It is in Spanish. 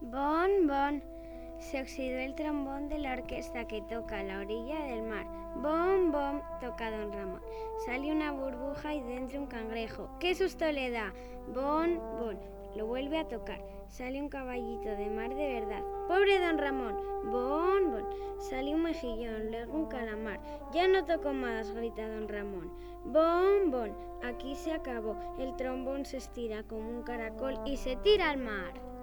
Bon, bon. Se oxidó el trombón de la orquesta que toca a la orilla del mar. Bom, bom, toca don Ramón. Sale una burbuja y dentro un cangrejo. ¡Qué susto le da! Bon, bon. Lo vuelve a tocar. Sale un caballito de mar de verdad. ¡Pobre don Ramón! Bon, bon. Sale un mejillón, luego un calamar. Ya no toco más, grita don Ramón. Bon, bon. Aquí se acabó. El trombón se estira como un caracol y se tira al mar.